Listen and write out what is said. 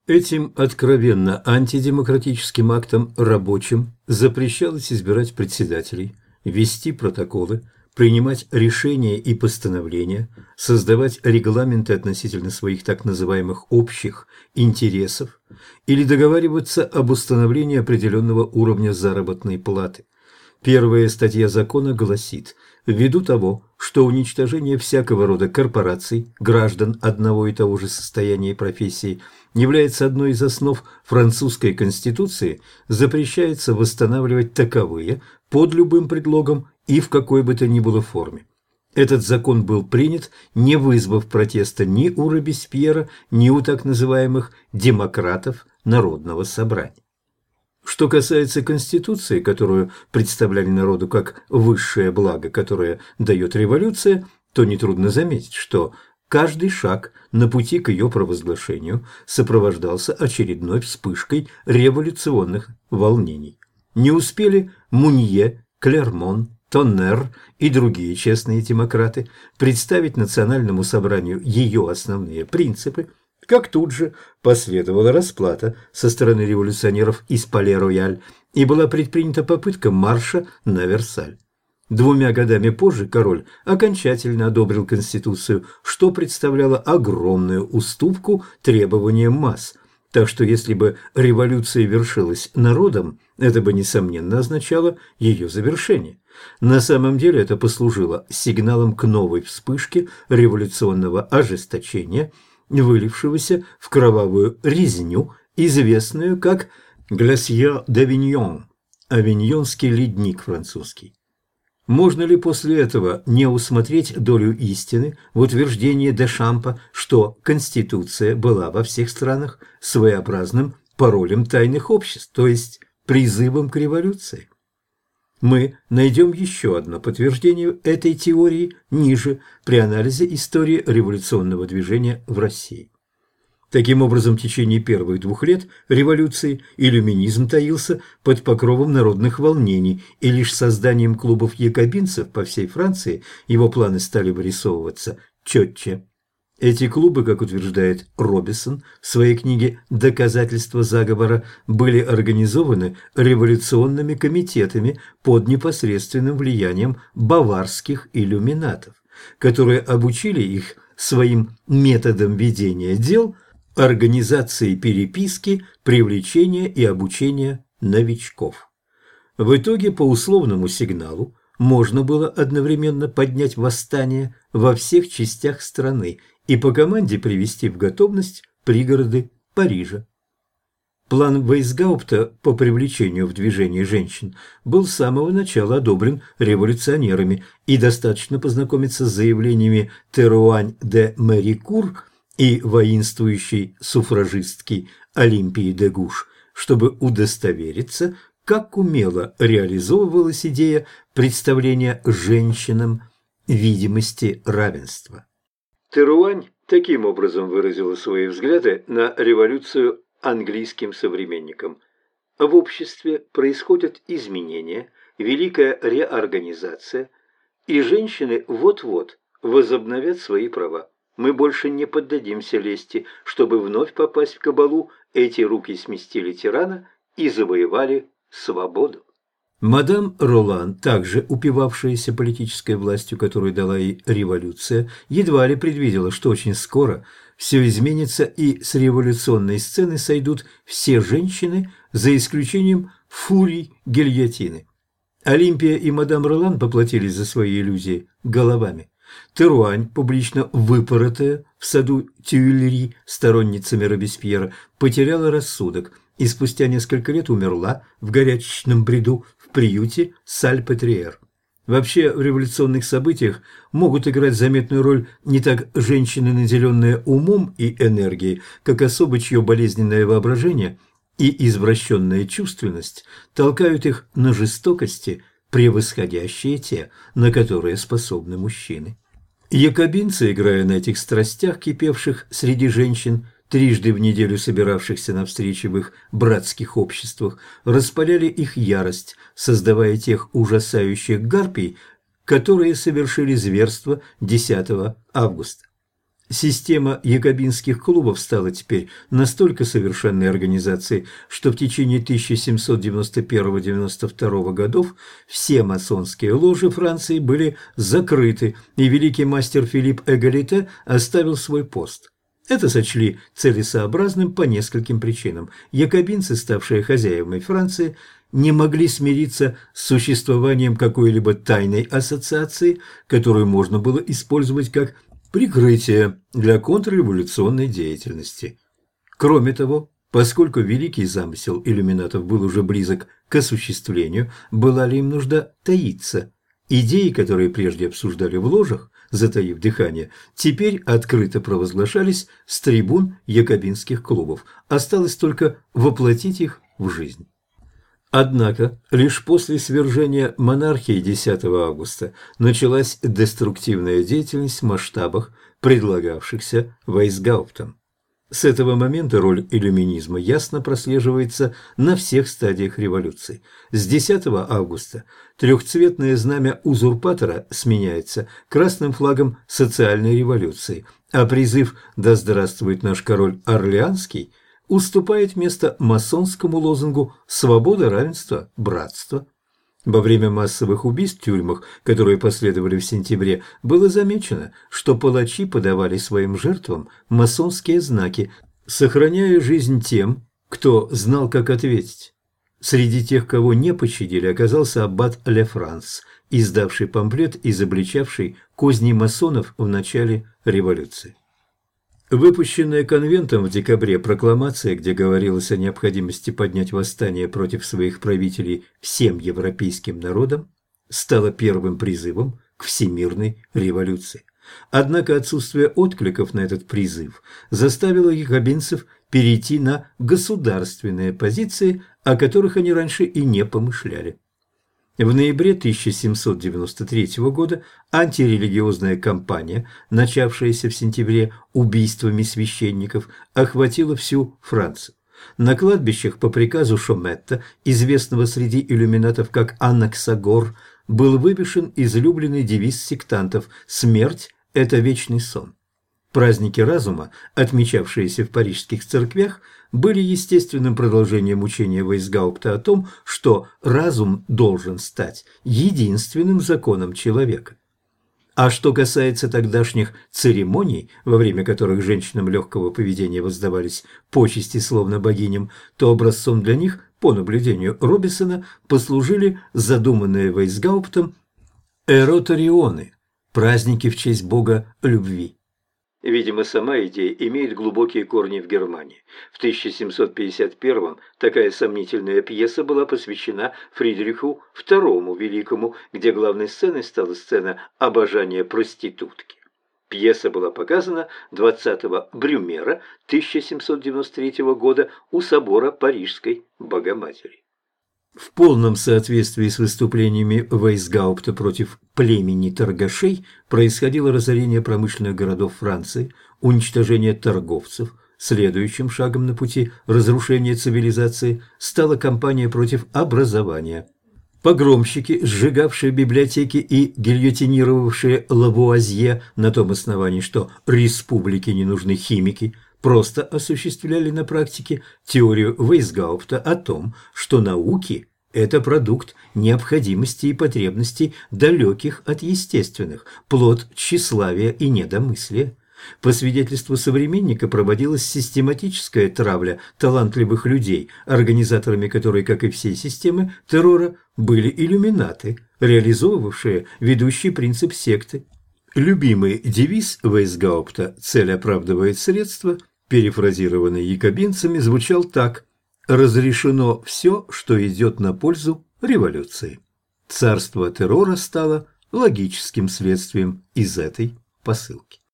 Этим откровенно антидемократическим актом рабочим запрещалось избирать председателей, вести протоколы, принимать решения и постановления, создавать регламенты относительно своих так называемых общих интересов или договариваться об установлении определенного уровня заработной платы. Первая статья закона гласит: ввиду того, что уничтожение всякого рода корпораций, граждан одного и того же состояния и профессии является одной из основ французской конституции, запрещается восстанавливать таковые под любым предлогом и в какой бы то ни было форме. Этот закон был принят, не вызвав протеста ни у Робеспьера, ни у так называемых демократов Народного собрания. Что касается Конституции, которую представляли народу как высшее благо, которое дает революция, то нетрудно заметить, что каждый шаг на пути к ее провозглашению сопровождался очередной вспышкой революционных волнений. Не успели Мунье, Клермон, Тоннер и другие честные демократы представить Национальному собранию ее основные принципы, как тут же последовала расплата со стороны революционеров из Пале-Рояль и была предпринята попытка марша на Версаль. 2 годами позже король окончательно одобрил Конституцию, что представляло огромную уступку требованиям масс. Так что если бы революция вершилась народом, это бы, несомненно, означало ее завершение. На самом деле это послужило сигналом к новой вспышке революционного ожесточения, вылившегося в кровавую резню, известную как «Glacier d'Avignon» – «Авиньонский ледник» французский. Можно ли после этого не усмотреть долю истины в утверждении Дешампа, что Конституция была во всех странах своеобразным паролем тайных обществ, то есть призывом к революции? Мы найдем еще одно подтверждение этой теории ниже при анализе истории революционного движения в России. Таким образом, в течение первых 2 лет революции иллюминизм таился под покровом народных волнений, и лишь созданием клубов якобинцев по всей Франции его планы стали вырисовываться четче. Эти клубы, как утверждает Робесон в своей книге «Доказательства заговора», были организованы революционными комитетами под непосредственным влиянием баварских иллюминатов, которые обучили их своим методам ведения дел, организации переписки, привлечения и обучения новичков. В итоге по условному сигналу можно было одновременно поднять восстание во всех частях страны и по команде привести в готовность пригороды Парижа. План Вейсгаупта по привлечению в движение женщин был с самого начала одобрен революционерами, и достаточно познакомиться с заявлениями Теруань де Мерикур и воинствующей суфражистки Олимпии де Гуш, чтобы удостовериться, как умело реализовывалась идея представления женщинам видимости равенства. Теруань таким образом выразила свои взгляды на революцию английским современникам. В обществе происходят изменения, великая реорганизация, и женщины вот-вот возобновят свои права. Мы больше не поддадимся лести, чтобы вновь попасть в кабалу, эти руки сместили тирана и завоевали свободу. Мадам Ролан, также упивавшаяся политической властью, которую дала ей революция, едва ли предвидела, что очень скоро все изменится и с революционной сцены сойдут все женщины, за исключением фурий гильотины. Олимпия и мадам Ролан поплатились за свои иллюзии головами. Теруань, публично выпоротая в саду Тюильри сторонницами Робеспьера, потеряла рассудок и спустя несколько лет умерла в горячечном бреду в приюте Сальпетриер. Вообще, в революционных событиях могут играть заметную роль не так женщины, наделенные умом и энергией, как особо, чье болезненное воображение и извращенная чувственность толкают их на жестокости, превосходящие те, на которые способны мужчины. Якобинцы, играя на этих страстях, кипевших среди женщин, трижды в неделю собиравшихся на встречи в их братских обществах, распаляли их ярость, создавая тех ужасающих гарпий, которые совершили зверство 10 августа. Система якобинских клубов стала теперь настолько совершенной организацией, что в течение 1791-92 годов все масонские ложи Франции были закрыты, и великий мастер Филипп Эгалите оставил свой пост. Это сочли целесообразным по нескольким причинам. Якобинцы, ставшие хозяевами Франции, не могли смириться с существованием какой-либо тайной ассоциации, которую можно было использовать как прикрытие для контрреволюционной деятельности. Кроме того, поскольку великий замысел иллюминатов был уже близок к осуществлению, была ли им нужда таиться? Идеи, которые прежде обсуждали в ложах, затаив дыхание, теперь открыто провозглашались с трибун якобинских клубов. Осталось только воплотить их в жизнь. Однако лишь после свержения монархии 10 августа началась деструктивная деятельность в масштабах, предлагавшихся Вейсгауптом. С этого момента роль иллюминизма ясно прослеживается на всех стадиях революции. С 10 августа трехцветное знамя узурпатора сменяется красным флагом социальной революции, а призыв «Да здравствует наш король Орлеанский» уступает место масонскому лозунгу «Свобода, равенство, братство». Во время массовых убийств в тюрьмах, которые последовали в сентябре, было замечено, что палачи подавали своим жертвам масонские знаки, сохраняя жизнь тем, кто знал, как ответить. Среди тех, кого не пощадили, оказался аббат Ле Франс, издавший памфлет, изобличавший козни масонов в начале революции. Выпущенная конвентом в декабре прокламация, где говорилось о необходимости поднять восстание против своих правителей всем европейским народам, стала первым призывом к всемирной революции. Однако отсутствие откликов на этот призыв заставило якобинцев перейти на государственные позиции, о которых они раньше и не помышляли. В ноябре 1793 года антирелигиозная кампания, начавшаяся в сентябре убийствами священников, охватила всю Францию. На кладбищах по приказу Шометта, известного среди иллюминатов как Анаксагор, был вывешен излюбленный девиз сектантов «Смерть – это вечный сон». Праздники разума, отмечавшиеся в парижских церквях, были естественным продолжением учения Вейсгаупта о том, что разум должен стать единственным законом человека. А что касается тогдашних церемоний, во время которых женщинам легкого поведения воздавались почести словно богиням, то образцом для них, по наблюдению Робисона, послужили задуманные Вейсгауптом эроторионы – праздники в честь бога любви. Видимо, сама идея имеет глубокие корни в Германии. В 1751-м такая сомнительная пьеса была посвящена Фридриху II Великому, где главной сценой стала сцена обожания проститутки. Пьеса была показана 20-го Брюмера 1793 года у собора Парижской Богоматери. В полном соответствии с выступлениями Вейсгаупта против племени торгашей происходило разорение промышленных городов Франции, уничтожение торговцев. Следующим шагом на пути разрушения цивилизации стала кампания против образования. Погромщики, сжигавшие библиотеки и гильотинировавшие Лавуазье на том основании, что республике не нужны химики, просто осуществляли на практике теорию Вейсгаупта о том, что науки – это продукт необходимости и потребностей, далеких от естественных, плод тщеславия и недомыслия. По свидетельству современника проводилась систематическая травля талантливых людей, организаторами которой, как и всей системы террора, были иллюминаты, реализовывавшие ведущий принцип секты. Любимый девиз Вейсгаупта «Цель оправдывает средства», перефразированный якобинцами, звучал так: «Разрешено все, что идет на пользу революции». Царство террора стало логическим следствием из этой посылки.